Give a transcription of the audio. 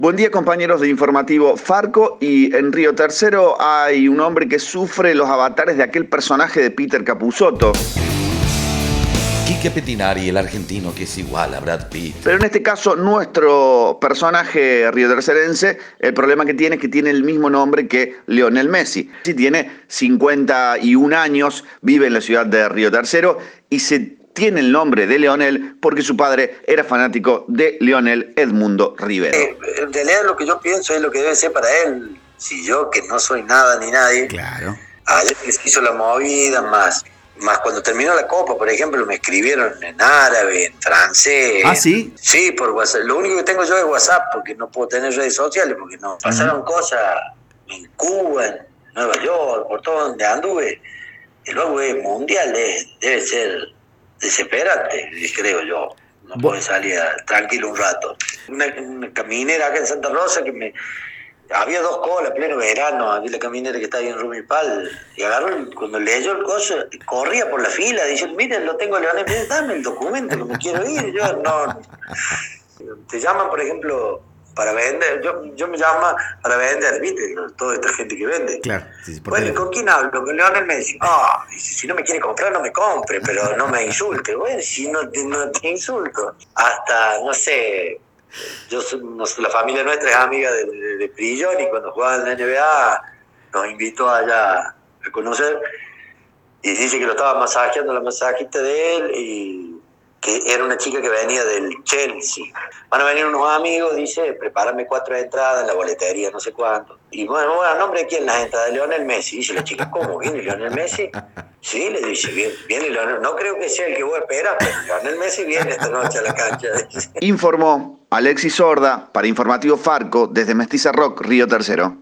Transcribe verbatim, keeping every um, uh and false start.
Buen día, compañeros de Informativo Farco, y en Río Tercero hay un hombre que sufre los avatares de aquel personaje de Peter Capusotto. Quique Pettinari, el argentino que es igual a Brad Pitt. Pero en este caso, nuestro personaje riotercerense, el problema que tiene es que tiene el mismo nombre que Lionel Messi. Messi tiene cincuenta y un años, vive en la ciudad de Río Tercero y se tiene el nombre de Lionel porque su padre era fanático de Lionel Edmundo Rivero. Eh, en realidad lo que yo pienso es lo que debe ser para él. Si yo, que no soy nada ni nadie, Claro. ayer que se hizo la movida, más, más cuando terminó la Copa, por ejemplo, me escribieron en árabe, en francés. ¿Ah, sí? Sí, por WhatsApp. Lo único que tengo yo es WhatsApp, porque no puedo tener redes sociales, porque no. Pasaron uh-huh. cosas en Cuba, en Nueva York, por todo donde anduve. El juego es mundial, es, debe ser desesperante, creo yo. No puedo salir a, tranquilo un rato. Una, una caminera acá en Santa Rosa que me... Había dos colas, pleno verano, había la caminera que está ahí en Rumipal, y agarró, cuando leyó el coso, corría por la fila, dice, miren, lo tengo Leonel, miren, dame el documento que me quiero ir. Yo no... Te llaman, por ejemplo, para vender, yo, yo me llamo para vender, ¿viste? Toda esta gente que vende. Claro. Sí, sí, bueno, ¿y con quién hablo? Con Leonel Messi. Ah, oh, si no me quiere comprar, no me compre, pero no me insulte. Bueno, si no te, no te insulto. Hasta, no sé... Yo no sé, la familia nuestra es amiga de, de, de Prillón, y cuando jugaba en la N B A nos invitó allá a conocer, y dice que lo estaba masajeando la masajista de él, y que era una chica que venía del Chelsea. Van a venir unos amigos, dice, prepárame cuatro entradas en la boletería, no sé cuánto. Y bueno, bueno, ¿a nombre de quién las entradas? De Lionel Messi. Dice la chica, ¿cómo? ¿Viene Lionel Messi? Sí, le dice, viene, viene Lionel. No creo que sea el que voy a esperar, pero Lionel Messi viene esta noche a la cancha. Informó Alexis Sorda para Informativo Farco desde Mestiza Rock, Río Tercero.